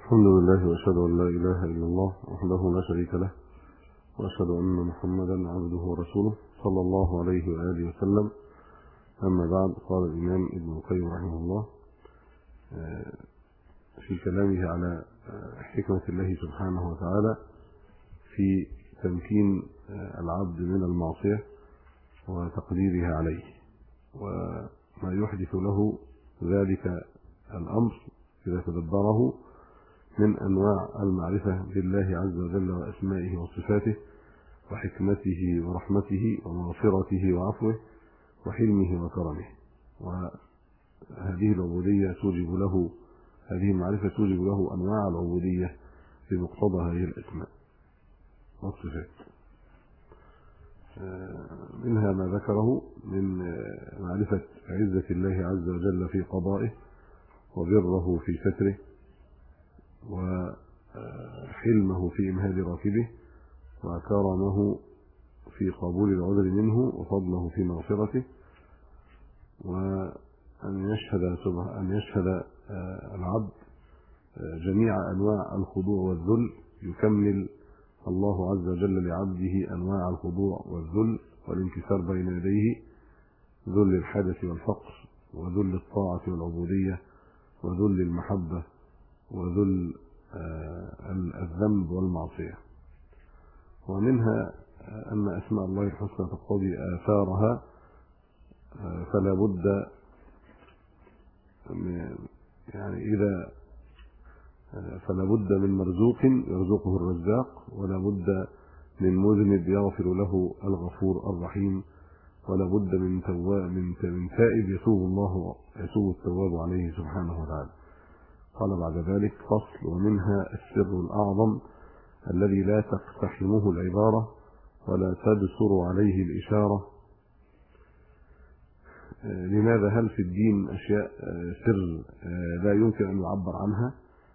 الحمد لله وأشهد أن لا إله إلا الله وحده لا شريك له، وأشهد أن محمدا عبده ورسوله صلى الله عليه وآله وسلم. أما بعد، قال الإمام ابن القيم رحمه الله في كلامه على حكمة الله سبحانه وتعالى في تمكين العبد من المعصية وتقديرها عليه، وما يحدث له ذلك الأمر إذا تدبره من أنواع المعرفة بالله عز وجل وأسمائه وصفاته وحكمته ورحمته ومغفرته وعفوه وحلمه وكرمه. وهذه العبودية توجب له، هذه المعرفة توجب له أنواع العبودية بمقتضى هذه الأسماء والصفات. منها ما ذكره من معرفة عزة الله عز وجل في قضائه، وبره في ستره، وحلمه في إمهال راكبه، وكرمه في قبول العذر منه، وفضله في مغفرته، وأن يشهد العبد جميع أنواع الخضوع والذل. يكمل الله عز وجل لعبده أنواع الخضوع والذل والانكسار بين يديه، ذل الحدث والفقر، وذل الطاعة والعبودية، وذل المحبة، وذل الذنب والمعصية. ومنها أن أسماء الله الحسنى تقتضي آثارها، فلا بد فلا بد من مرزوق يرزقه الرزاق، ولا بد من مذنب يغفر له الغفور الرحيم، ولا بد من تائب يتوب التواب عليه سبحانه وتعالى. قال بعد ذلك: فصل: ومنها السر الأعظم الذي لا تقتحمه العبارة ولا تدسر عليه الإشارة. لماذا؟ هل في الدين أشياء سر لا يمكن أن يعبر عنها؟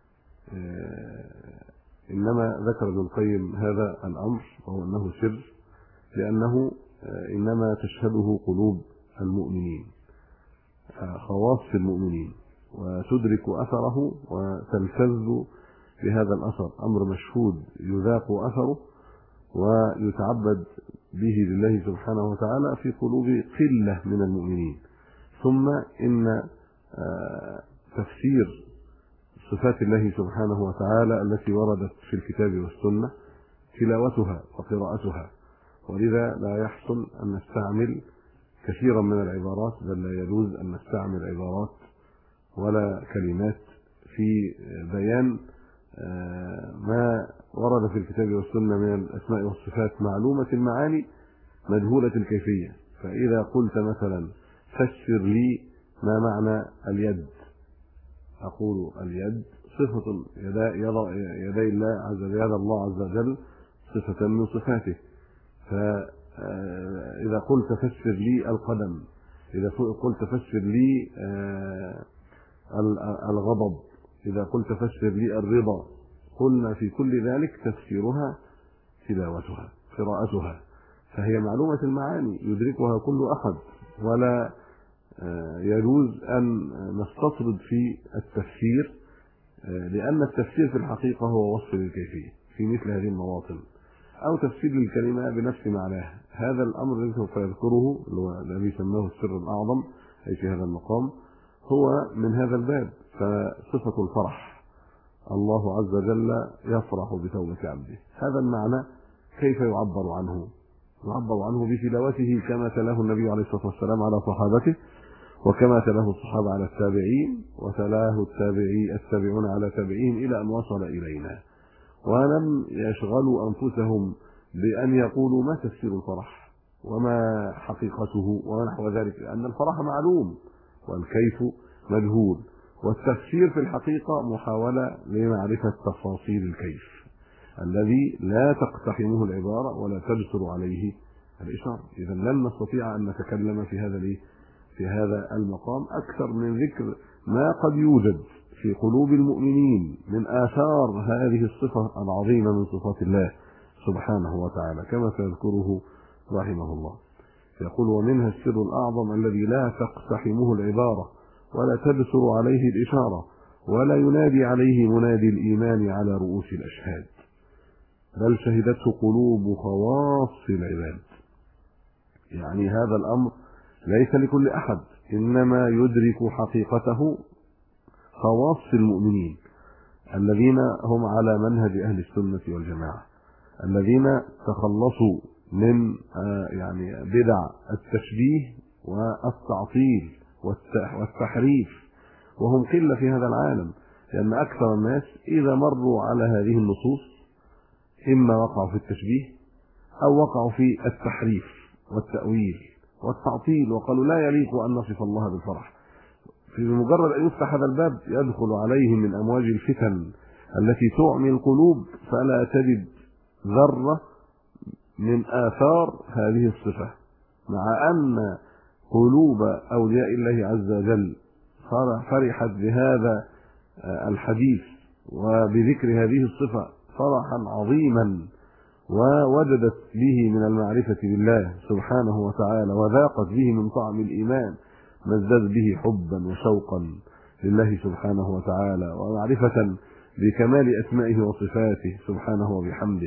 إنما ذكر ابن القيم هذا الأمر وهو أنه سر، لأنه إنما تشهده قلوب المؤمنين، خواص المؤمنين، وتدرك أثره وتلتذ بهذا الأثر. أمر مشهود يذاق أثره ويتعبد به لله سبحانه وتعالى في قلوب قلة من المؤمنين. ثم إن تفسير صفات الله سبحانه وتعالى التي وردت في الكتاب والسنة تلاوتها وقراءتها، ولذا لا يحسن أن نستعمل كثيرا من العبارات، بل لا يجوز أن نستعمل عبارات ولا كلمات في بيان ما ورد في الكتاب والسنة من الأسماء والصفات معلومة المعاني مجهولة الكيفية. فإذا قلت مثلا: فسر لي ما معنى اليد، أقول: اليد صفة يدي الله عز وجل، يد الله عز وجل صفة من صفاته. فإذا قلت: فسر لي القدم، إذا قلت: فسر لي الغضب، إذا قلت: فسر لي الرضا، قلنا في كل ذلك تفسيرها تلاوتها قراءتها، فهي معلومة المعاني يدركها كل أحد، ولا يجوز أن نستطرد في التفسير، لأن التفسير في الحقيقة هو وصف للكيفية في مثل هذه المواطن، أو تفسير للكلمة بنفس معناها. هذا الأمر الذي سوف يذكره الذي سماه السر الأعظم أي في هذا المقام هو من هذا الباب. فصفة الفرح، الله عز وجل يفرح بتوبة عبده. هذا المعنى كيف يعبر عنه؟ يعبر عنه بتلاوته كما تلاه النبي عليه الصلاة والسلام على صحابته، وكما تلاه الصحابة على التابعين، وتلاه التابعون على تابعين إلى أن وصل إلينا. ولم يشغلوا أنفسهم بأن يقولوا ما تفسير الفرح وما حقيقته ونحو ذلك، لأن الفرح معلوم والكيف مجهول، والتفسير في الحقيقة محاولة لمعرفة تفاصيل الكيف الذي لا تقتحمه العبارة ولا تجسر عليه الإشارة. إذا لن نستطيع أن نتكلم في هذا المقام أكثر من ذكر ما قد يوجد في قلوب المؤمنين من آثار هذه الصفة العظيمة من صفات الله سبحانه وتعالى، كما سيذكره رحمه الله. يقول: ومنها السر الأعظم الذي لا تقتحمه العبارة ولا تبصر عليه الإشارة، ولا ينادي عليه منادي الإيمان على رؤوس الأشهاد، بل شهدته قلوب خواص العباد. يعني هذا الأمر ليس لكل أحد، إنما يدرك حقيقته خواص المؤمنين الذين هم على منهج أهل السنة والجماعة، الذين تخلصوا من يعني بدع التشبيه والتعطيل والتحريف، وهم قلة في هذا العالم، لأن أكثر الناس إذا مروا على هذه النصوص إما وقعوا في التشبيه أو وقعوا في التحريف والتأويل والتعطيل، وقالوا لا يليق أن نصف الله بالفرح. في مجرد أن يفتح هذا الباب يدخل عليهم من أمواج الفتن التي تعمي القلوب، فلا تجد ذرة من آثار هذه الصفة، مع أن قلوب أولياء الله عز وجل فرحت بهذا الحديث وبذكر هذه الصفة فرحا عظيما، ووجدت به من المعرفة بالله سبحانه وتعالى، وذاقت به من طعم الإيمان، ما ازداد به حبا وشوقا لله سبحانه وتعالى، ومعرفة بكمال أسمائه وصفاته سبحانه وبحمده،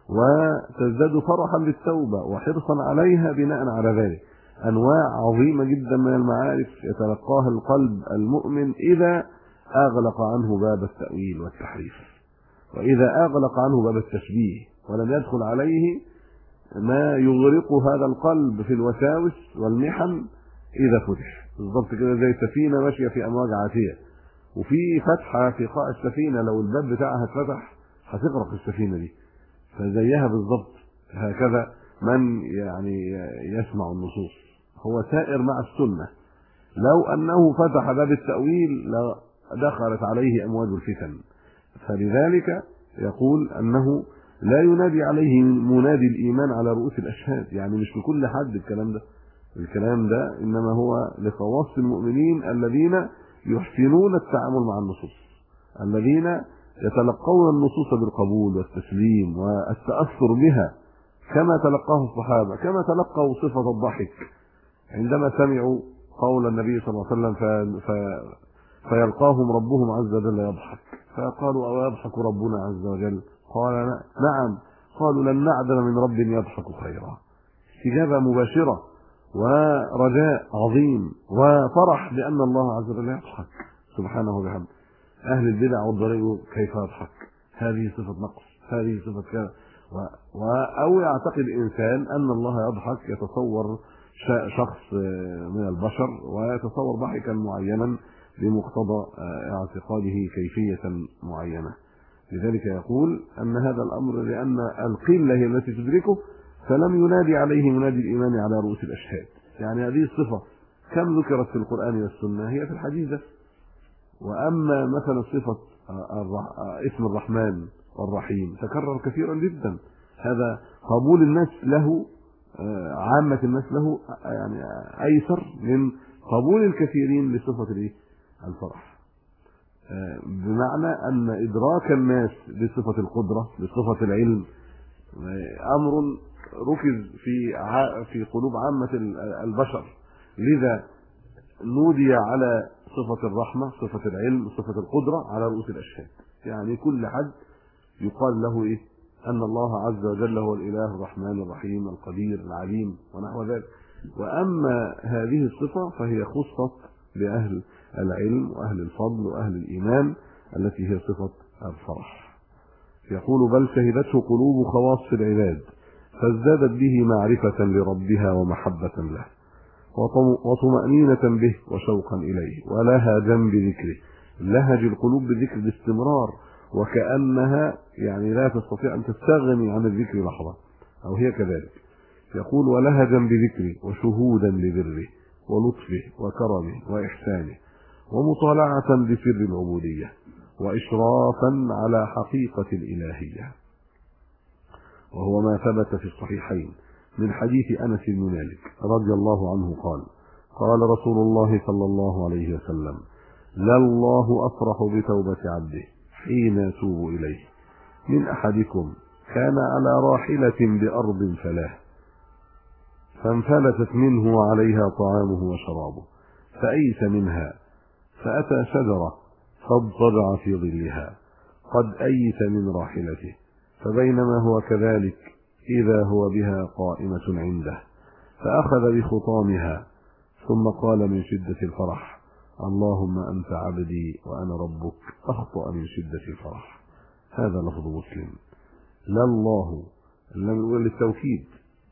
وتزداد فرحا بالتوبة وحرصا عليها بناء على ذلك. أنواع عظيمة جدا من المعارف يتلقاها القلب المؤمن إذا أغلق عنه باب التأويل والتحريف، وإذا أغلق عنه باب التشبيه ولم يدخل عليه ما يغرق هذا القلب في الوساوس والمحن إذا فتح. بالضبط كده زي سفينة ماشية في أمواج عاتية وفي فتحة في قاع السفينة، لو الباب بتاعها اتفتح هتغرق السفينة دي، فزيها بالضبط. هكذا من يعني يسمع النصوص هو سائر مع السنة، لو أنه فتح باب التأويل لدخلت عليه أمواج الفتن. فلذلك يقول أنه لا ينادي عليه منادي الإيمان على رؤوس الأشهاد، يعني مش لكل حد الكلام ده إنما هو لخواص المؤمنين الذين يحسنون التعامل مع النصوص، الذين يتلقون النصوص بالقبول والتسليم والتأثر بها كما تلقاه الصحابة، كما تلقوا صفة الضحك عندما سمعوا قول النبي صلى الله عليه وسلم فيلقاهم ربهم عز وجل يضحك، فقالوا أو يضحك ربنا عز وجل؟ قال نعم. قالوا لن نعدم من رب يضحك خيرا. استجابة مباشرة ورجاء عظيم وفرح بأن الله عز وجل يضحك سبحانه وبحمده. أهل البدع والضلال كيف يضحك؟ هذه صفة نقص، هذه صفة كذا، أو يعتقد إنسان أن الله يضحك، يتصور شخص من البشر ويتصور ضحكا معينا بمقتضى اعتقاده كيفية معينة. لذلك يقول أن هذا الأمر لأن القلة هي التي تدركه، فلم ينادي عليه منادي الإيمان على رؤوس الأشهاد. يعني هذه الصفة كم ذكرت في القرآن والسنة؟ هي في الحديث. وأما مثلا صفة اسم الرحمن والرحيم تكرر كثيرا جدا، هذا قبول الناس له، عامة الناس له يعني أيسر من قبول الكثيرين لصفة الفرح، بمعنى أن إدراك الناس لصفة القدرة لصفة العلم أمر ركز في قلوب عامة البشر، لذا نودي على صفة الرحمة، صفة العلم، صفة القدرة على رؤوس الأشهاد. يعني كل حد يقال له أن الله عز وجل هو الإله الرحمن الرحيم القدير العليم ونحو ذلك. وأما هذه الصفة فهي خصت بأهل العلم وأهل الفضل وأهل الإيمان التي هي صفة الفرح. يقول بل شهدته قلوب خواص العباد فازدادت به معرفة لربها ومحبة له وطمأنينة به وشوقا إليه ولهجا بذكره. لهج القلوب بذكر باستمرار، وكأنها يعني لا تستطيع أن تستغني عن الذكر لحظة، أو هي كذلك. يقول ولهجا بذكره وشهودا لبره ولطفه وكرمه وإحسانه ومطالعة بسر العبودية وإشرافا على حقيقة الإلهية. وهو ما ثبت في الصحيحين من حديث أنس بن مالك رضي الله عنه قال قال رسول الله صلى الله عليه وسلم لله أفرح بتوبة عبده حين يتوب إليه من أحدكم كان على راحلة بأرض فلاه فانفلتت منه وعليها طعامه وشرابه فأيس منها فأتى شجرة فاضطجع في ظلها قد أيس من راحلته، فبينما هو كذلك إذا هو بها قائمة عنده، فأخذ بخطامها ثم قال من شدة الفرح: اللهم أنت عبدي وأنا ربك. أخطأ من شدة الفرح. هذا لفظ مسلم. لا الله لم يقول للتوكيد،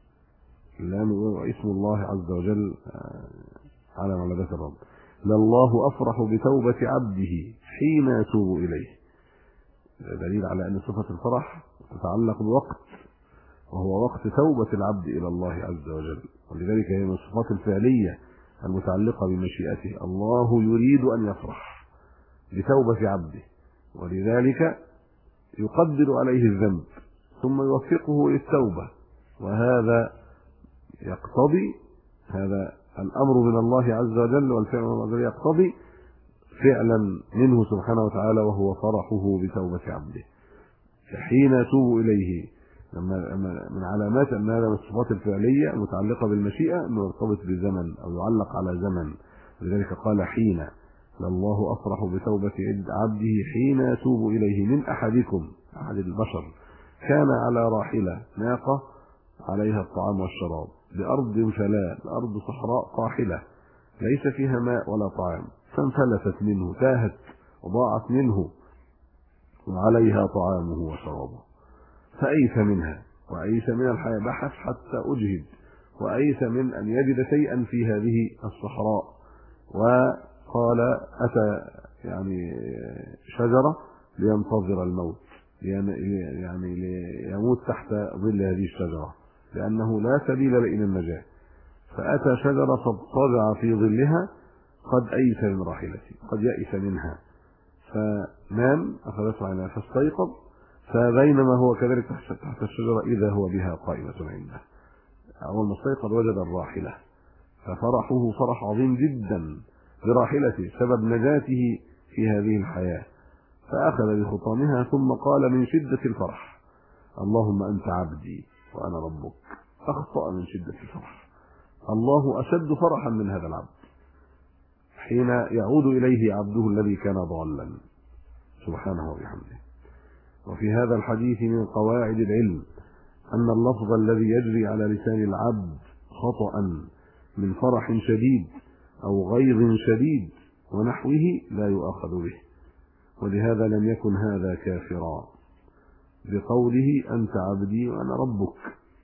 لم يقول اسم الله عز وجل على معلبات الرب. لله أفرح بتوبة عبده حين يتوب إليه. دليل على أن صفة الفرح تتعلق بوقت، وهو وقت توبة العبد إلى الله عز وجل، ولذلك هي من الصفات الفعلية المتعلقة بمشيئته. الله يريد أن يفرح بتوبة عبده، ولذلك يقدر عليه الذنب ثم يوفقه للتوبة، وهذا يقتضي، هذا الأمر من الله عز وجل والفعل من الله عز وجل يقتضي فعلا منه سبحانه وتعالى، وهو فرحه بتوبة عبده حين يتوب إليه. من علامات أن هذا من الصفات الفعلية المتعلقة بالمشيئة أنه يرتبط بزمن أو يعلق على زمن، ولذلك قال حين. لله أفرح بتوبة عبده حين يتوب إليه من أحدكم، أحد البشر، كان على راحلة ناقة عليها الطعام والشراب بأرض فلاة، الأرض صحراء قاحلة ليس فيها ماء ولا طعام، فانفلتت منه، تاهت وضاعت منه، وعليها طعامه وشرابه، فأيس منها وأيس من الحياة، بحث حتى أجهد وأيس من أن يجد شيئا في هذه الصحراء، وقال أتى يعني شجرة لينتظر الموت، يعني ليموت تحت ظل هذه الشجرة لأنه لا سبيل إلى النجاة، فأتى شجرة فاضطجع في ظلها قد أيس من راحلته، قد يأس منها، فنام أخذته عيناه فاستيقظ، فبينما هو كذلك تحت الشجرة إذا هو بها قائمة عنده. أول ما استيقظ وجد الراحلة، ففرحه فرح عظيم جدا براحلته سبب نجاته في هذه الحياة، فأخذ بخطامها ثم قال من شدة الفرح: اللهم أنت عبدي وأنا ربك. أخطأ من شدة الفرح. الله أشد فرحا من هذا العبد حين يعود إليه عبده الذي كان ضالا سبحانه وبحمده. وفي هذا الحديث من قواعد العلم أن اللفظ الذي يجري على لسان العبد خطأ من فرح شديد أو غيظ شديد ونحوه لا يؤاخذ به، ولهذا لم يكن هذا كافرا بقوله أنت عبدي وأنا ربك.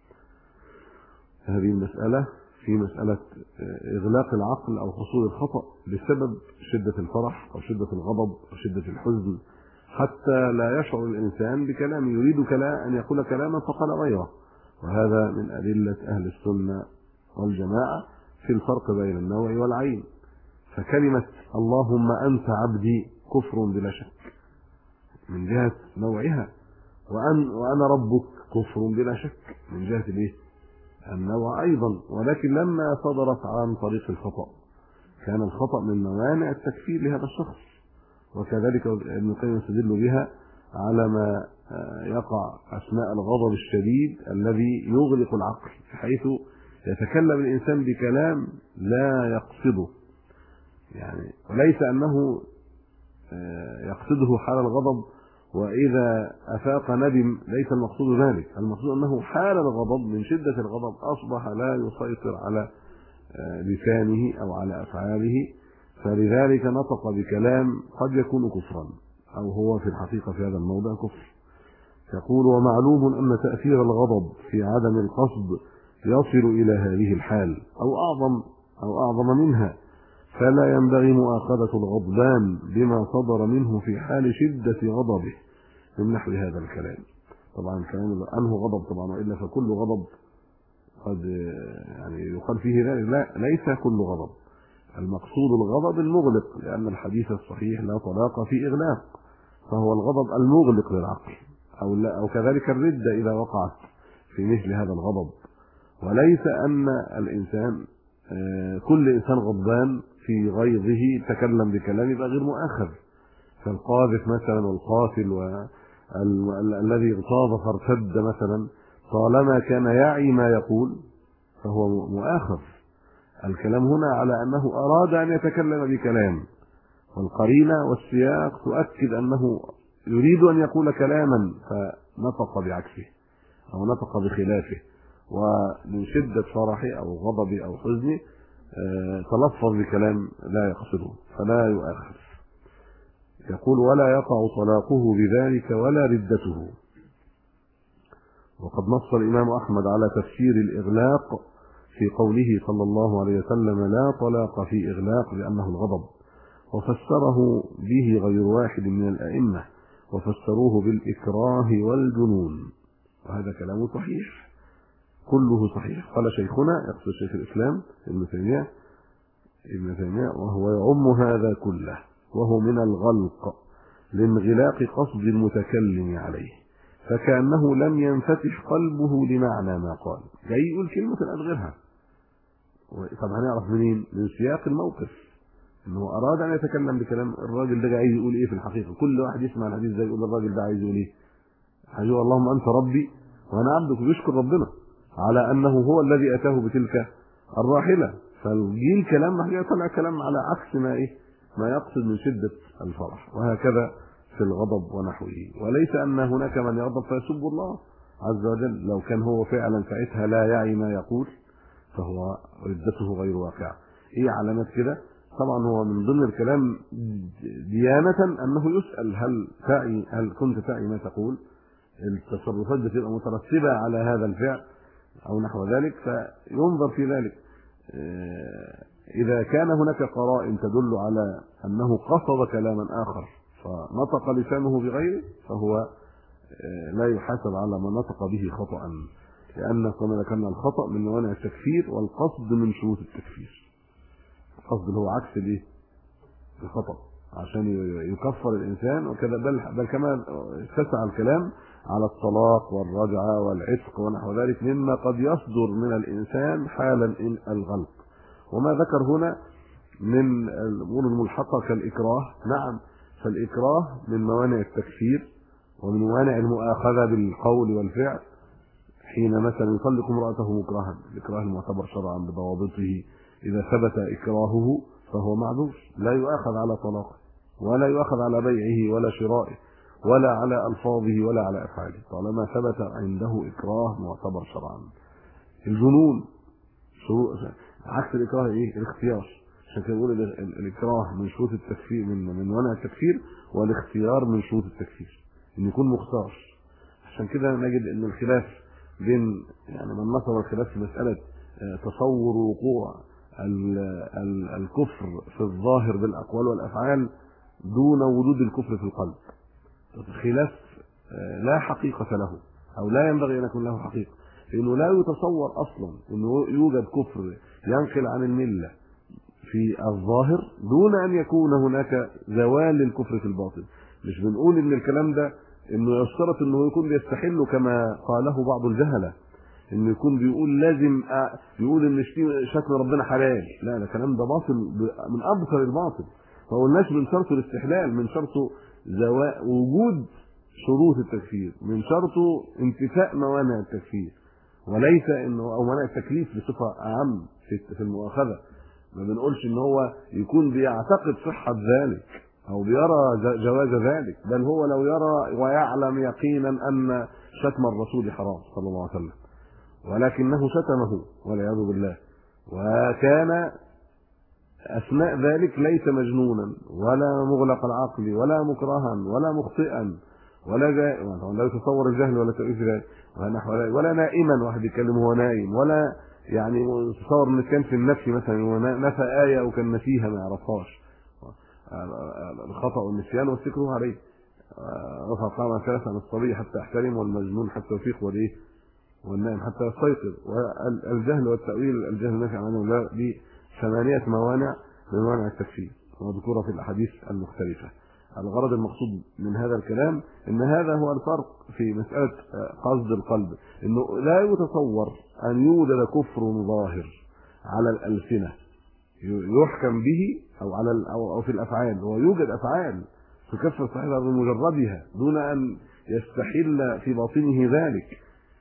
هذه المسألة في مسألة إغلاق العقل أو حصول الخطأ بسبب شدة الفرح أو شدة الغضب أو شدة الحزن، حتى لا يشعر الإنسان بكلام يريد أن يقول كلاما فقال غيره. وهذا من أدلة أهل السنة والجماعة في الفرق بين النوع والعين. فكلمة اللهم أنت عبدي كفر بلا شك من جهة نوعها، وأنا ربك كفر بلا شك من جهة النوع أيضا، ولكن لما صدرت عن طريق الخطأ كان الخطأ من موانع التكفير لهذا الشخص. وكذلك ابن القيم يستدل بها على ما يقع أثناء الغضب الشديد الذي يغلق العقل، حيث يتكلم الإنسان بكلام لا يقصده، يعني وليس أنه يقصده حال الغضب وإذا أفاق ندم، ليس المقصود ذلك، المقصود أنه حال الغضب من شدة الغضب أصبح لا يسيطر على لسانه أو على أفعاله، فلذلك نطق بكلام قد يكون كفرا أو هو في الحقيقة في هذا الموضع كفر. يقول: ومعلوم أن تأثير الغضب في عدم القصد يصل إلى هذه الحال أو أعظم منها، فلا ينبغي مؤاخذة الغضبان بما صدر منه في حال شدة غضبه من نحو هذا الكلام. طبعا الكلام أنه غضب طبعا، وإلا فكل غضب قد يعني يقال فيه ذلك، لا، ليس كل غضب، المقصود الغضب المغلق، لأن الحديث الصحيح لا طلاق في إغلاق، فهو الغضب المغلق للعقل، أو كذلك الردة إذا وقعت في مثل هذا الغضب. وليس أن الإنسان كل إنسان غضبان في غيظه تكلم بكلام يبقى غير مؤاخذ، فالقاذف مثلا والقاتل والذي اغتاظ فارتد مثلا طالما كان يعي ما يقول فهو مؤاخذ. الكلام هنا على أنه أراد أن يتكلم بكلام والقرينة والسياق تؤكد أنه يريد أن يقول كلاما فنطق بعكسه أو نطق بخلافه، ومن شدة فرحه أو غضبه أو حزنه تلفظ بكلام لا يقصده فلا يؤاخذ. يقول: ولا يقع طلاقه بذلك ولا ردته. وقد نص الإمام أحمد على تفسير الإغلاق في قوله صلى الله عليه وسلم: لا طلاق في إغلاق لأنه الغضب، وفسره به غير واحد من الأئمة، وفسروه بالإكراه والجنون، وهذا كلام صحيح كله صحيح. قال شيخنا، يقصد شيخ الإسلام ابن تيمية: وهو يعم هذا كله، وهو من الغلق لانغلاق قصد المتكلم عليه، فكأنه لم ينفتح قلبه لمعنى ما قال. جاي يقول كلمة الآن غيرها. طب هنعرف منين؟ من سياق الموقف انه اراد ان يتكلم بكلام الراجل ده عايز يقول ايه في الحقيقة. كل واحد يسمع الحديث ده يقول الراجل ده عايز يقول ايه. هيقول: اللهم انت ربي وانا عبدك، ويشكر ربنا على انه هو الذي اتاه بتلك الراحلة. فالجيل كلام طلع كلام على عكس ما يقصد من شدة الفرح. وهكذا في الغضب ونحوه. وليس ان هناك من يغضب فيسب الله عز وجل، لو كان هو فعلا ساعتها لا يعي ما يقول فهو ردته غير واقعة. ايه علامات كده؟ طبعا هو من ضمن الكلام ديانة انه يسأل: هل كنت تعي ما تقول؟ التصرفات بتبقى مترتبة على هذا الفعل او نحو ذلك، فينظر في ذلك. اذا كان هناك قرائن تدل على انه قصد كلاما اخر فنطق لسانه بغيره، فهو لا يحاسب على ما نطق به خطأ، لأن كما ذكرنا الخطأ من موانع التكفير، والقصد من شروط التكفير. القصد اللي هو عكس الخطأ عشان يكفر الإنسان وكذا. بل كما اتسع الكلام على الطلاق والرجعة والعتق ونحو ذلك مما قد يصدر من الإنسان حالا الغلق. وما ذكر هنا من الأمور الملحقة كالإكراه، نعم، فالإكراه من موانع التكفير ومن موانع المؤاخذة بالقول والفعل. حين مثلا يطلق امرأته مكرها، الإكراه المعتبر شرعا بضوابطه، إذا ثبت إكراهه فهو معذور، لا يؤاخذ على طلاقه ولا يؤاخذ على بيعه ولا شرائه ولا على ألفاظه ولا على أفعاله، طالما ثبت عنده إكراه معتبر شرعا. الجنون عكس الإكراه إيه؟ الاختيار. عشان كده نقول الإكراه من شروط التكفير، من موانع التكفير، والاختيار من شروط التكفير، إن يكون مختار. عشان كده نجد إن الخلاف بين من نصب الخلاف في مسألة تصور وقوع الكفر في الظاهر بالأقوال والأفعال دون وجود الكفر في القلب. الخلاف لا حقيقة له، أو لا ينبغي أن يكون له حقيقة، لأنه لا يتصور أصلا أنه يوجد كفر ينقل عن الملة في الظاهر دون أن يكون هناك زوال للكفر في الباطن. مش بنقول إن الكلام ده إنه يشترط إنه يكون بيستحل كما قاله بعض الجهلة، إنه يكون بيقول لازم بيقول إن شتم ربنا حلال. لا، ده كلام ده باطل من أبطل الباطل. ما قلناش من شرطه الاستحلال، من شرطه وجود شروط التكفير، من شرطه انتفاء موانع التكفير، وليس انه او منع التكليف بصفه اعم في المؤاخذه. ما بنقولش ان هو يكون بيعتقد صحه ذلك او بيرى جواز ذلك، بل هو لو يرى ويعلم يقينا ان شتم الرسول حرام صلى الله عليه وسلم، ولكنه شتمه والعياذ بالله، وكان اثناء ذلك ليس مجنونا ولا مغلق العقل ولا مكرها ولا مخطئا ولا لا يتصور الجهل ولا تأويل ذلك ولا نائما، واحد يتكلم وهو نايم، ولا يتصور ان كان في النفي مثلا نفى آية او كان نفيها ما يعرفهاش. الخطأ والنسيان والسكر عليه. رفع قام ثلاثة عن الصبي حتى احترم، والمجنون حتى يفيق، والنائم حتى يستيقظ. والجهل والتأويل، الجهل نافع عنه الله، دي 8 موانع من موانع التكفير مذكورة في الأحاديث المختلفة. الغرض المقصود من هذا الكلام ان هذا هو الفرق في مسألة قصد القلب، انه لا يتصور ان يوجد كفر ظاهر على الألسنة يحكم به او في الافعال. هو يوجد افعال تكفر صاحبها بمجردها دون ان يستحل في باطنه ذلك،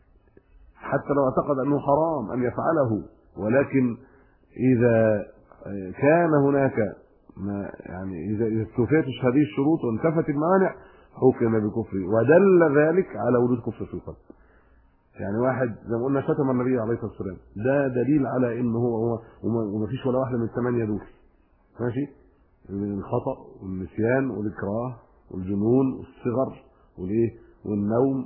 حتى لو اعتقد انه حرام ان يفعله. ولكن اذا كان هناك ما يعني اذا استوفيت هذه الشروط وانتفت الموانع حكم بكفره، ودل ذلك على وجود كفر في القلب. يعني واحد زي ما قلنا شتم النبي عليه الصلاه والسلام، ده دليل على ان هو وما فيش ولا واحده من الثمانيه دول، ماشي، من الخطا والنسيان والاكراه والجنون والصغر والايه والنوم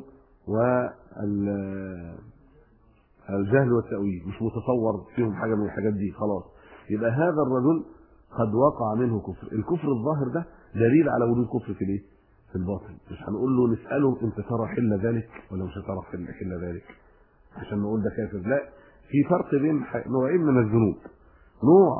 والجهل والتأويل، مش متصور فيهم حاجه من الحاجات دي خلاص. يبقى هذا الرجل قد وقع منه كفر. الكفر الظاهر ده دليل على وجود كفر في الايه؟ في الباطن. مش هنقول له نساله انت ترى حل ذلك ولا مش هترى حل ذلك عشان نقول ده كافر، لا. في فرق بين نوعين من الذنوب. نوع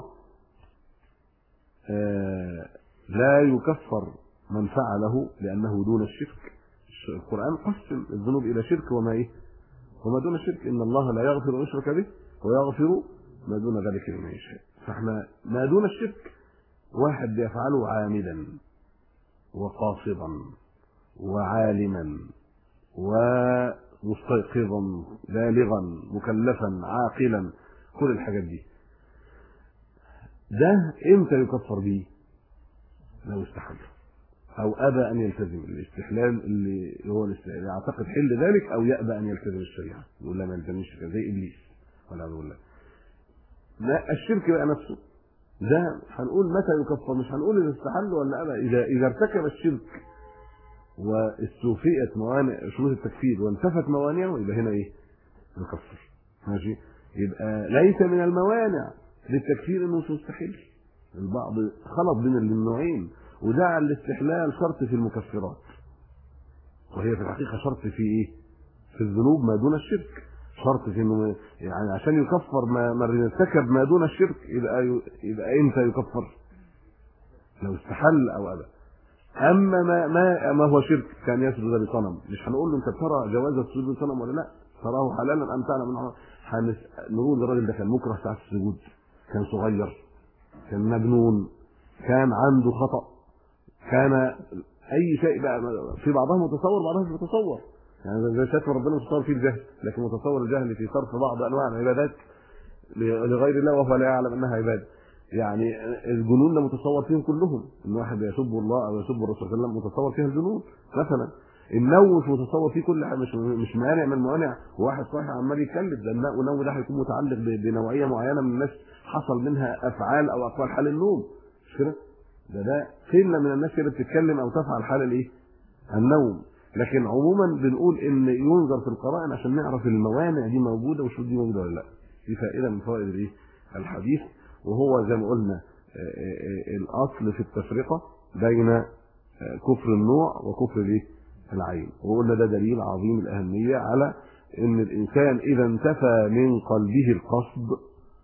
لا يكفر من فعله لانه دون الشرك. القرآن قسم الذنوب الى شرك وما ايه؟ وما دون الشرك. ان الله لا يغفر ان يشرك به ويغفر ما دون ذلك لمن يشاء. فاحنا ما دون الشرك واحد بيفعله عامدا وقاصدا وعالما ومستيقظا بالغا مكلفا عاقلا، كل الحاجات دي ده امتى يكفر به؟ لو استحل او ابى ان يلتزم الاستحلال، اللي هو الاستحلال يعتقد حل ذلك او يابى ان يلتزم الشريعه، يقول لا ما يلتزمش زي ابليس ولا بالله. لا الشرك بقى نفسه ده هنقول متى يكفر، مش هنقول اذا استحل ولا ابى. اذا ارتكب الشرك واستوفيت موانع شروط التكفير وانتفت موانعه يبقى هنا ايه؟ يكفر، ماشي. يبقى ليس من الموانع للتكفير انه مستحيل. البعض خلط بين النوعين وجعل الاستحلال شرط في المكفرات، وهي في الحقيقه شرط في ايه؟ في الذنوب ما دون الشرك. شرط في انه يعني عشان يكفر ما ارتكب ما دون الشرك يبقى امتى يكفر؟ لو استحل او ابى. اما ما هو شرك كان يسجد لصنم، مش هنقول له انت ترى جواز السجود لصنم ولا لا، تراه حلالا ام تعلم انه نقول الراجل ده كان مكره ساعه السجود، كان صغير، كان مجنون، كان عنده خطأ، كان اي شيء بقى. في بعضها متصور بعضها مش متصور، يعني زي شتم ربنا متصور فيه الجهل، لكن متصور الجهل في صرف بعض انواع العبادات لغير الله وهو لا يعلم انها عباده. يعني الجنون ده متصور فيهم كلهم، ان واحد يسب الله او يسب الرسول صلى الله عليه وسلم متصور فيها الجنون مثلا. النوم مش متصور فيه كل حاجه، مش مانع من الموانع. وواحد صحيح عمال يتكلم، ده النوم ده هيكون متعلق بنوعيه معينه من الناس حصل منها افعال او اقوال حال النوم، مش كده؟ ده قله من الناس اللي بتتكلم او تفعل حال الايه؟ النوم. لكن عموما بنقول ان ينظر في القرائن عشان نعرف الموانع دي موجوده وشو دي موجوده ولا لا. دي فائده من فوائد الايه؟ الحديث. وهو زي ما قلنا الاصل في التفرقه بين كفر النوع وكفر الايه؟ العين. وقلنا ده دليل عظيم الاهميه على ان الانسان اذا انتفى من قلبه القصد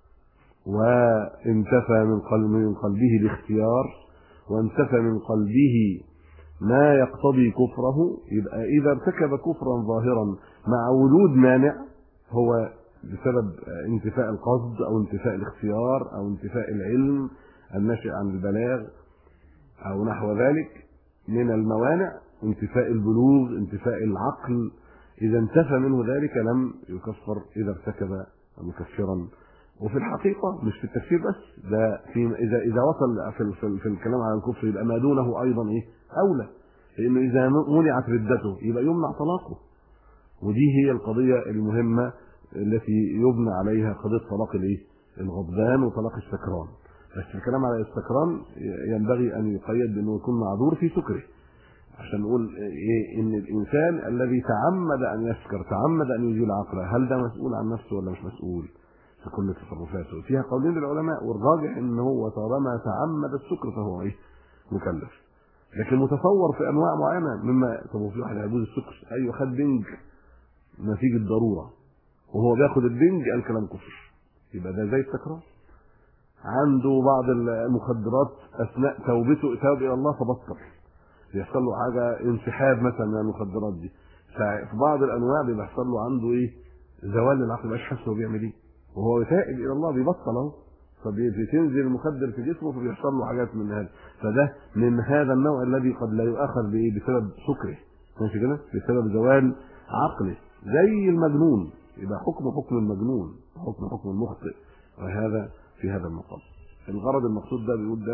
وانتفى من قلبه الاختيار وانتفى من قلبه ما يقتضي كفره، يبقى اذا ارتكب كفرا ظاهرا مع وجود مانع هو بسبب انتفاء القصد او انتفاء الاختيار او انتفاء العلم الناشئ عن البلاغ او نحو ذلك من الموانع، انتفاء البلوغ، انتفاء العقل، اذا انتفى منه ذلك لم يكفر اذا ارتكب مكفرا. وفي الحقيقه مش في التكفير بس، ده في اذا وصل في الكلام عن الكفر يبقى ما دونه ايضا ايه؟ اولى، لانه اذا منعت ردته يبقى يمنع طلاقه. ودي هي القضيه المهمه التي يبنى عليها قضيه طلاق الايه؟ الغضبان وطلاق السكران. بس الكلام على السكران ينبغي ان يقيد بانه يكون معذور في سكره، عشان نقول ايه؟ ان الانسان الذي تعمد ان يسكر، تعمد ان يزيل عقله، هل ده مسؤول عن نفسه ولا مش مسؤول في كل تصرفاته؟ فيها قولين للعلماء، والراجح ان هو طالما تعمد السكر فهو ايه؟ مكلف. لكن متصور في انواع معينه مما طب في واحد هيجوز السكر، ايوه خد بنج نتيجه ضروره وهو بياخد البنج قال كلام كفر، يبقى ده زي السكران. عنده بعض المخدرات اثناء توبته تاب الى الله فبطل، بيحصل له حاجه انسحاب مثلا من المخدرات دي. في بعض الانواع بيحصل له عنده ايه؟ زوال العقل، مش حاسس هو بيعمل ايه وهو تائب الى الله، بيبطل اهو، فبتنزل المخدر في جسمه فبيحصل له حاجات من هذا. فده من هذا النوع الذي قد لا يؤاخذ بايه؟ بسبب سكره، ماشي كده؟ بسبب زوال عقله زي المجنون، يبقى حكم المجنون، حكم المخطئ. وهذا في هذا المقام. الغرض المقصود ده بيقول ده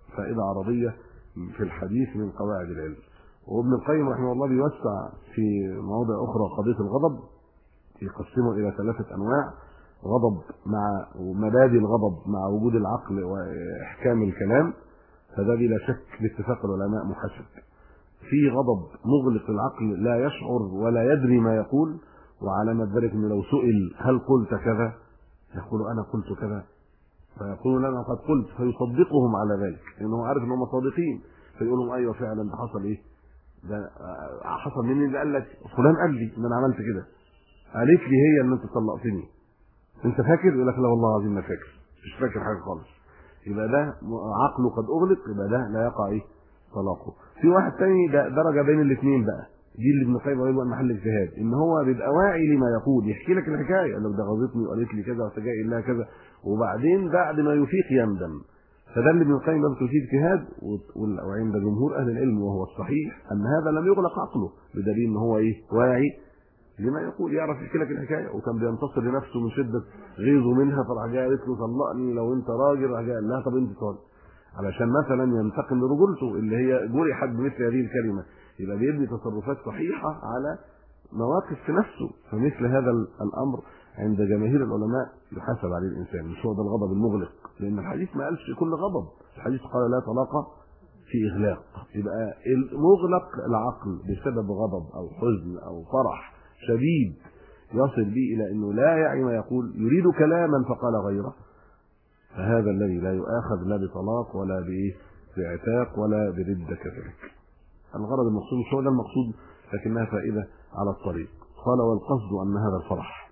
فائدة عرضية في الحديث من قواعد العلم. وابن القيم رحمه الله بيوسع في مواضع أخرى قضية الغضب، يقسمه إلى 3 أنواع: غضب مع مبادئ الغضب مع وجود العقل وإحكام الكلام، فده بلا شك باتفاق العلماء محسب. في غضب مغلق العقل لا يشعر ولا يدري ما يقول، وعلامة ذلك انه لو سئل هل قلت كذا يقول انا قلت كذا، فيقول انا قد قلت، فيصدقهم على ذلك لانه عارف انهم صادقين، فيقول لهم ايوه فعلا ده حصل، ايه ده حصل مني، اللي قال لك فلان قال لي ان انا عملت كده، قالت لي هي ان انت طلقتني، انت فاكر؟ يقول لك لا والله العظيم ما فاكر، مش فاكر حاجه خالص. يبقى ده عقله قد اغلق، يبقى ده لا يقع ايه طلاقه. في واحد تاني ده درجه بين الاثنين بقى، دي اللي ابن القيم بيقول محل اجتهاد، ان هو بيبقى واعي لما يقول، يحكي لك الحكايه، قال لك ده غلطتني وقالت لي كذا وسجاء لها كذا، وبعدين بعد ما يفيق يندم. فده اللي ابن القيم بيقول فيه اجتهاد، وعند جمهور اهل العلم وهو الصحيح ان هذا لم يغلق عقله، بدليل ان هو ايه واعي لما يقول، يعرف يحكي لك الحكايه، وكان بينتصر لنفسه من شده غيظه منها، فراح جاي قالت له طلقني لو انت راجل، راح جاي قال لها طب انت طالق، علشان مثلا ينتقم لرجولته اللي هي جرحت بمثل هذه الكلمه. يبقى بيبني تصرفات صحيحه على مواقف في نفسه. فمثل هذا الامر عند جماهير العلماء يحاسب عليه الانسان، مش هو ده الغضب المغلق، لان الحديث ما قالش كل غضب، الحديث قال لا طلاق في اغلاق. يبقى المغلق العقل بسبب غضب او حزن او فرح شديد يصل به الى انه لا يعي ما يقول، يريد كلاما فقال غيره، فهذا الذي لا يؤاخذ لا بطلاق ولا بعتاق ولا برده كذلك. الغرض المقصود مش هو ده المقصود، لكنها فائده على الطريق. قال والقصد ان هذا الفرح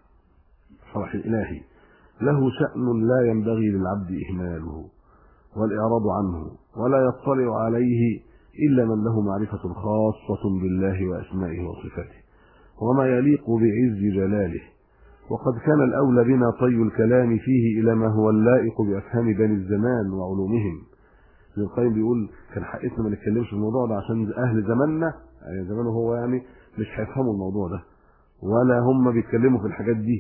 الالهي له شأن لا ينبغي للعبد اهماله والاعراض عنه، ولا يطلع عليه الا من له معرفه خاصه بالله واسمائه وصفاته وما يليق بعز جلاله. وقد كان الأولى بنا طي الكلام فيه إلى ما هو اللائق بأفهام بني الزمان وعلومهم. ابن القيم بيقول كان حقيقة ما نتكلمش في الموضوع ده عشان أهل زماننا، يعني زمانه هو يعني مش هيفهموا الموضوع ده ولا هم بيتكلموا في الحاجات دي،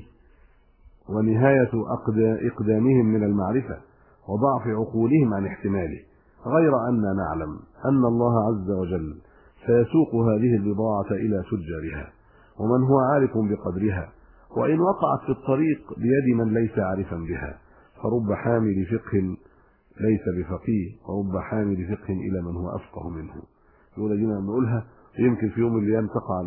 ونهاية إقدامهم من المعرفة وضعف عقولهم عن احتماله، غير أننا نعلم أن الله عز وجل سيسوق هذه البضاعة إلى تجارها ومن هو عارف بقدرها، وإن وقعت في الطريق بيد من ليس عارفا بها، فرب حامل فقه ليس بفقيه ورب حامل فقه إلى من هو أفقه منه. يقول دينا نقولها يمكن في يوم الأيام تقع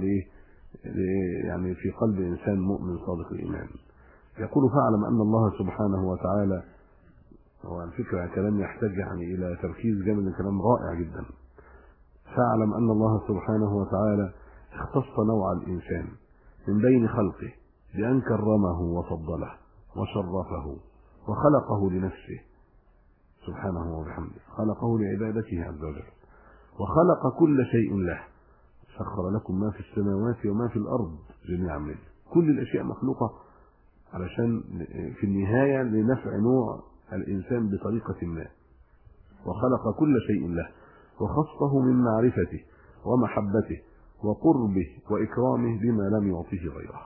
يعني في قلب إنسان مؤمن صادق الإيمان. يقول فاعلم أن الله سبحانه وتعالى، هو الفكرة كلام يحتاج يعني إلى تركيز جامد، كلام رائع جدا. فاعلم أن الله سبحانه وتعالى اختص نوع الإنسان من بين خلقه بأن كرمه وفضله وشرفه وخلقه لنفسه سبحانه وبحمده، خلقه لعبادته عز وجل، وخلق كل شيء له، سخر لكم ما في السماوات وما في الأرض جميعا منه. كل الأشياء مخلوقة علشان في النهاية لنفع نوع الإنسان بطريقة ما، وخلق كل شيء له وخصه من معرفته ومحبته وقربه وإكرامه بما لم يعطيه غيره.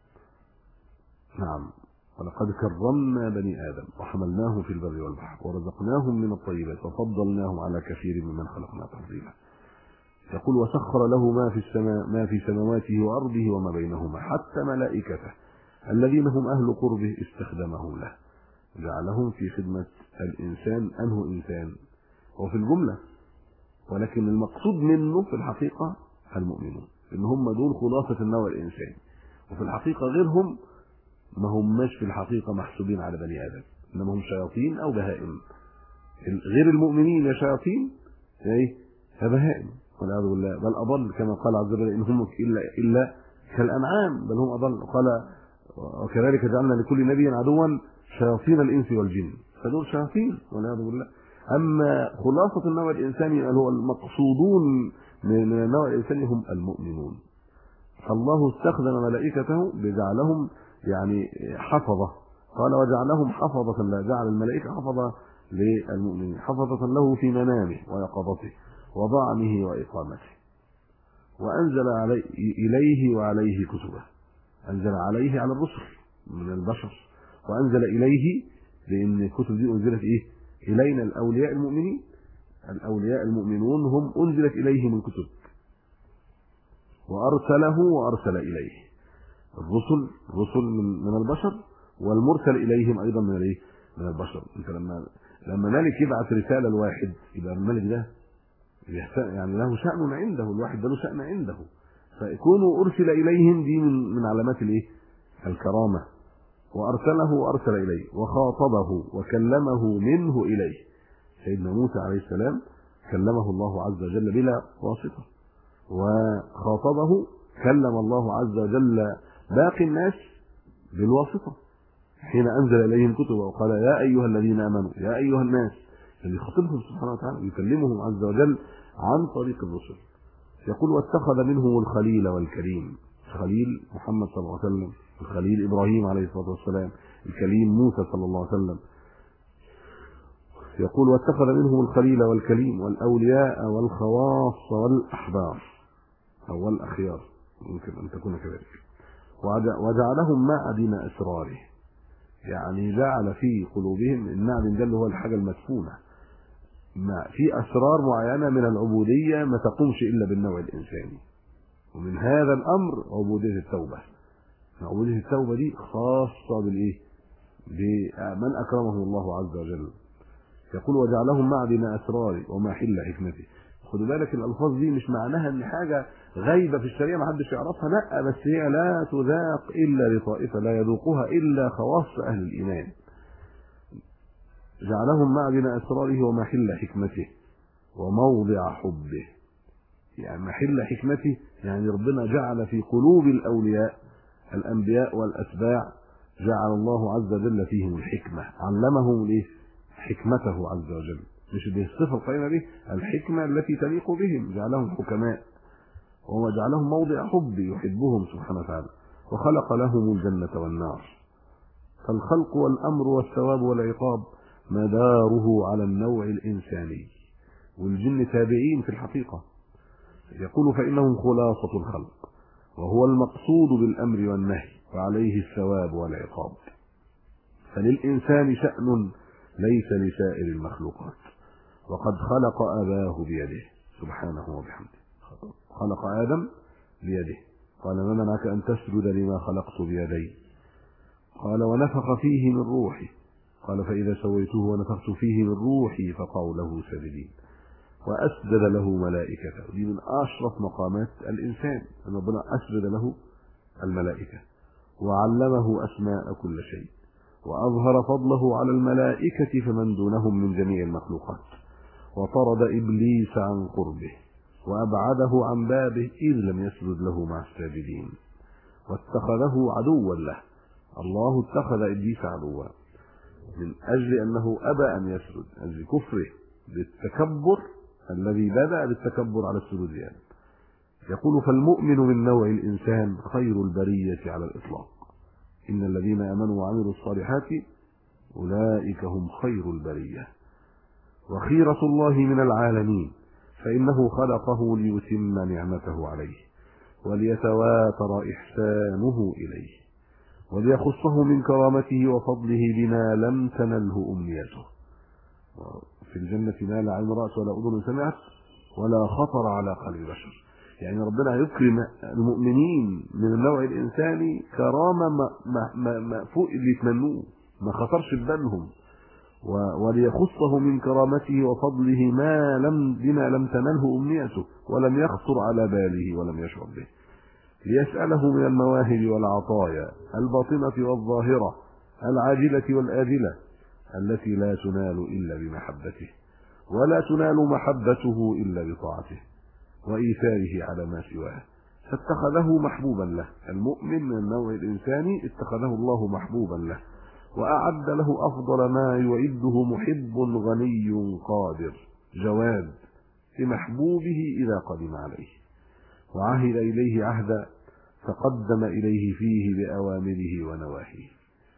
نعم، ولقد كرمنا بني آدم وحملناهم في البر والبحر ورزقناهم من الطيبات وفضلناهم على كثير ممن خلقنا تفضيلا. يقول وسخر له ما في سماواته وأرضه وما بينهما حتى ملائكته الذين هم أهل قربه استخدمهم له، جعلهم في خدمة الإنسان أنه إنسان وفي الجملة، ولكن المقصود منه في الحقيقة المؤمنون، إن هم دول خلاصة النوع الإنساني، وفي الحقيقة غيرهم ما هماش في الحقيقة محسوبين على بني آدم، إنما هم شياطين أو بهائم. غير المؤمنين يا شياطين يا بهائم والعياذ بالله، بل أضل كما قال عز وجل إن هم إلا كالأنعام بل هم أضل. قال وكذلك جعلنا لكل نبي عدوا شياطين الإنس والجن، فدول شياطين والعياذ بالله. أما خلاصة النوع الإنساني هو المقصودون من النوع الإنساني هم المؤمنون. فالله استخدم ملائكته بجعلهم يعني حفظة، قال وجعلهم حفظة، لا جعل الملائكة حفظة للمؤمنين، حفظة له في منامه ويقظته وضعنه وإقامته. وأنزل إليه وعليه كتبه، أنزل عليه على الرسل من البشر، وأنزل إليه لأن الكتب دي أنزلت إلينا الأولياء المؤمنين، الأولياء المؤمنون هم أنزلت إليهم الكتب وأرسله وأرسل إليه الرسل من البشر، والمرسل إليهم أيضا من البشر. أنت لما ملك يبعث رسالة لواحد يبقى الملك ده يعني له شأن عنده، الواحد ده له شأن عنده، فيكونوا أرسل إليهم دي من علامات الكرامة. وأرسله وأرسل إليه وخاطبه وكلمه منه إليه. سيدنا موسى عليه السلام كلمه الله عز وجل بلا واسطة، وخاطبه كلم الله عز وجل باقي الناس بالواسطة حين أنزل إليهم كتب وقال يا أيها الذين آمنوا يا أيها الناس، اللي يخاطبهم سبحانه وتعالى يكلمهم عز وجل عن طريق الرسل. يقول واتخذ منهم الخليل والكريم، الخليل محمد صلى الله عليه وسلم، الخليل إبراهيم عليه الصلاة والسلام، الكليم موسى صلى الله عليه وسلم. يقول واتخذ منهم الخليل والكليم والأولياء والخواص والأحبار أو والأخيار، يمكن أن تكون كذلك. وجعلهم معدن أسراره، يعني جعل في قلوبهم، المعدن ده اللي هو الحاجة المدفونة، في أسرار معينة من العبودية ما تقومش إلا بالنوع الإنساني. ومن هذا الأمر عبودية التوبة. عبودية التوبة دي خاصة بمن أكرمه الله عز وجل. يقول وجعلهم معدن أسراره ومحل حكمته. خدوا بالك الألفاظ دي مش معناها ان حاجة غايبة في الشريعة ما حدش يعرفها، لا، بس هي لا تذاق إلا لطائفة، لا يذوقها إلا خواص أهل الإيمان. جعلهم معدن أسراره ومحل حكمته وموضع حبه. يعني محل حكمته يعني ربنا جعل في قلوب الأولياء الأنبياء والأتباع، جعل الله عز وجل فيهم الحكمة، علمهم حكمته عز وجل، مش بالصفة القائمة به، الحكمة التي تليق بهم، جعلهم حكماء. وجعلهم موضع حب يحبهم سبحانه وتعالى، وخلق لهم الجنة والنار. فالخلق والأمر والثواب والعقاب مداره على النوع الإنساني، والجن تابعين في الحقيقة. يقول فإنهم خلاصة الخلق، وهو المقصود بالأمر والنهي، وعليه الثواب والعقاب. فللإنسان شأن ليس لسائر المخلوقات، وقد خلق أباه بيده سبحانه وبحمده. خلق آدم بيده، قال ما منعك أن تسجد لما خلقت بيدي؟ قال ونفخ فيه من روحي، قال فإذا سويته ونفخت فيه من روحي فقعوا له ساجدين. وأسجد له ملائكته، دي من أشرف مقامات الإنسان أن ربنا أسجد له الملائكة، وعلمه أسماء كل شيء، وأظهر فضله على الملائكة فمن دونهم من جميع المخلوقات، وطرد إبليس عن قربه وأبعده عن بابه إذ لم يسجد له مع الساجدين، واتخذه عدوا له. الله اتخذ إبليس عدوا من أجل أنه أبى أن يسجد، أجل كفره بالتكبر الذي بدأ بالتكبر على السجود يعني. يقول فالمؤمن من نوع الإنسان خير البرية على الإطلاق، إن الذين آمنوا وعملوا الصالحات أولئك هم خير البرية، وخيرة الله من العالمين، فإنه خلقه ليتم نعمته عليه وليتواتر إحسانه إليه، وليخصه من كرامته وفضله بما لم تنله أمنيته. في الجنة ما لا عين رأت ولا أذن سمعت ولا خطر على قلب بشر. يعني ربنا يكرم المؤمنين من النوع الإنساني كرامة ما فوق اللي يتمنوه، ما خطرش ببالهم، وليخصه من كرامته وفضله بما لم تنله أمنيته ولم يخطر على باله ولم يشعر به، ليسأله من المواهب والعطايا الباطنة والظاهرة العاجلة والآجلة التي لا تنال إلا بمحبته، ولا تنال محبته إلا بطاعته وإيثاره على ما سواه. فاتخذه محبوبا له. المؤمن من النوع الإنساني اتخذه الله محبوبا له، وأعد له أفضل ما يعده محب غني قادر جواد لمحبوبه إذا قدم عليه، وعهد إليه عهدا فقدم إليه فيه بأوامره ونواهيه،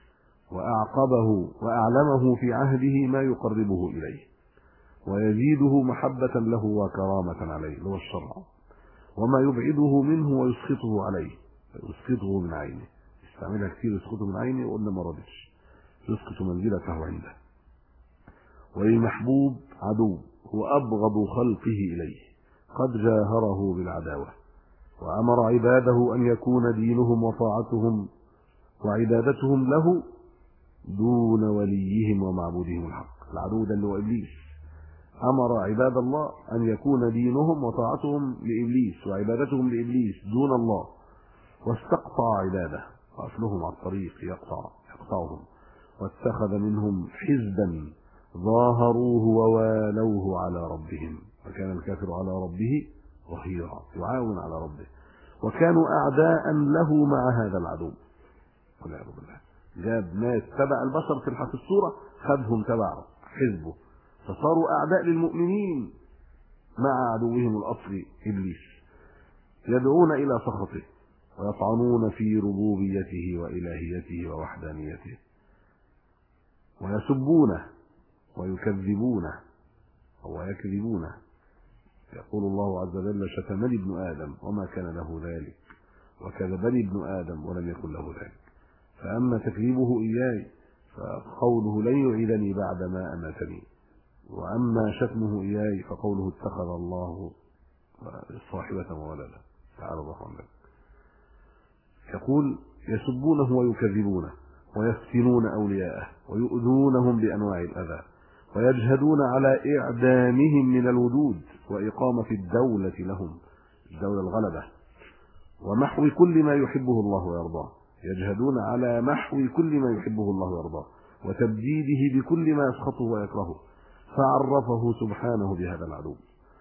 وأعقبه وأعلمه في عهده ما يقربه إليه ويزيده محبة له وكرامة عليه، اللي هو الشرع، وما يبعده منه ويسخطه عليه، يسخطه من عينه، يستعملها كثير، يسخطه من عينه وقلنا ما رضيش، يسقط منزلته عنده. وللمحبوب عدو هو أبغض خلقه إليه قد جاهره بالعداوة، وأمر عباده أن يكون دينهم وطاعتهم وعبادتهم له دون وليهم ومعبودهم الحق. العدو ده اللي هو إبليس، أمر عباد الله أن يكون دينهم وطاعتهم لإبليس وعبادتهم لإبليس دون الله، واستقطع عباده وأصلهم على الطريق يقطعهم، واتخذ منهم حزبا ظاهروه ووالوه على ربهم، وكان الكافر على ربه ظهيرا يعاون على ربه، وكانوا أعداء له مع هذا العدو والعياذ بالله. جاب ناس تبع البشر في الصورة، خدهم تبعه حزبه، فصاروا أعداء للمؤمنين مع عدوهم الأصلي إبليس، يدعون إلى سخطه ويطعنون في ربوبيته وإلهيته ووحدانيته، ويسبونه ويكذبونه ويكذبونه. يقول الله عز وجل: شتمني ابن آدم وما كان له ذلك، وكذبني ابن آدم ولم يكن له ذلك. فأما تكذيبه إياي فقوله لن يعيدني بعد ما أماتني، وأما شتمه إياي فقوله اتخذ الله صاحبة وولدا، تعالى الله عن ذلك. يقول: يسبونه ويكذبونه ويفتنون أولياءه ويؤذونهم بأنواع الأذى، ويجهدون على إعدامهم من الوجود وإقامة الدولة لهم، الدولة الغلبة، ومحو كل ما يحبه الله ويرضاه. يجهدون على محو كل ما يحبه الله ويرضاه وتبديده بكل ما يسخطه ويكرهه. فعرفه سبحانه بهذا العدو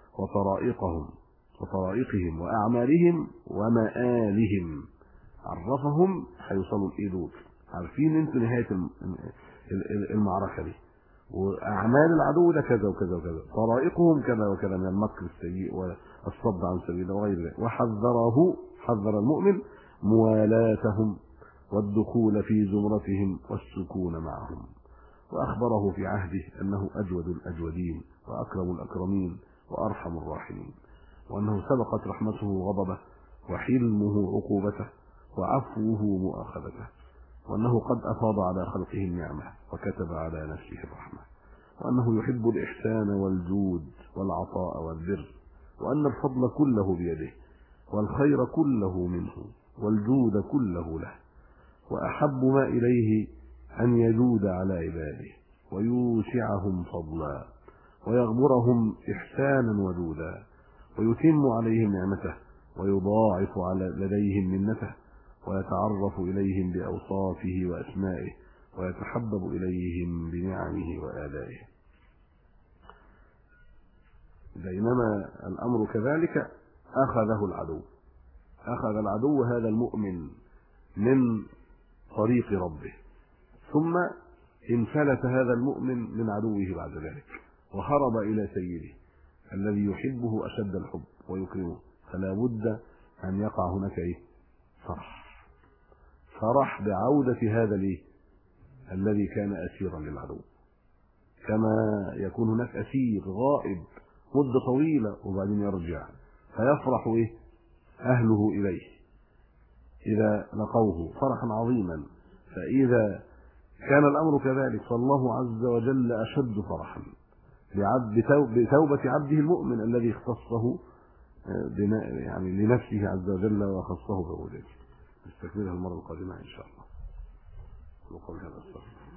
وطرائقهم وأعمالهم ومآلهم. عرفهم هيوصلوا لإيه؟ عارفين انتوا نهاية المعركة دي، وأعمال العدو ده كذا وكذا وكذا، طرائقهم كذا وكذا من المكر السيء والصد عن سبيله وغير ذلك. حذر المؤمن موالاتهم والدخول في زمرتهم والسكون معهم، وأخبره في عهده أنه أجود الأجودين وأكرم الأكرمين وأرحم الراحمين، وأنه سبقت رحمته غضبه وحلمه عقوبته وعفوه مؤاخذته، وأنه قد أفاض على خلقه النعمة وكتب على نفسه الرحمة، وأنه يحب الإحسان والجود والعطاء والبر، وأن الفضل كله بيده والخير كله منه والجود كله له، وأحب ما إليه أن يجود على عباده ويوسعهم فضلا ويغمرهم إحسانا وجودا ويتم عليهم نعمته ويضاعف لديهم منته ويتعرف إليهم بأوصافه وأسمائه ويتحبب إليهم بنعمه وآلائه. بينما الأمر كذلك أخذ العدو هذا المؤمن من طريق ربه، ثم انفلت هذا المؤمن من عدوه بعد ذلك وهرب إلى سيده الذي يحبه أشد الحب ويكرمه. فلا بد أن يقع هناك فرح بعودة هذا الذي كان أسيرا للعدو، كما يكون هناك أسير غائب مدة طويلة وبعدين يرجع فيفرح أهله إليه إذا لقوه فرحا عظيما. فإذا كان الأمر كذلك فالله عز وجل أشد فرحا بتوبة عبده المؤمن الذي اختصه لنفسه عز وجل وخصه بوجهه. نستكملها المرة القادمة إن شاء الله. وقال هذا الصلاة.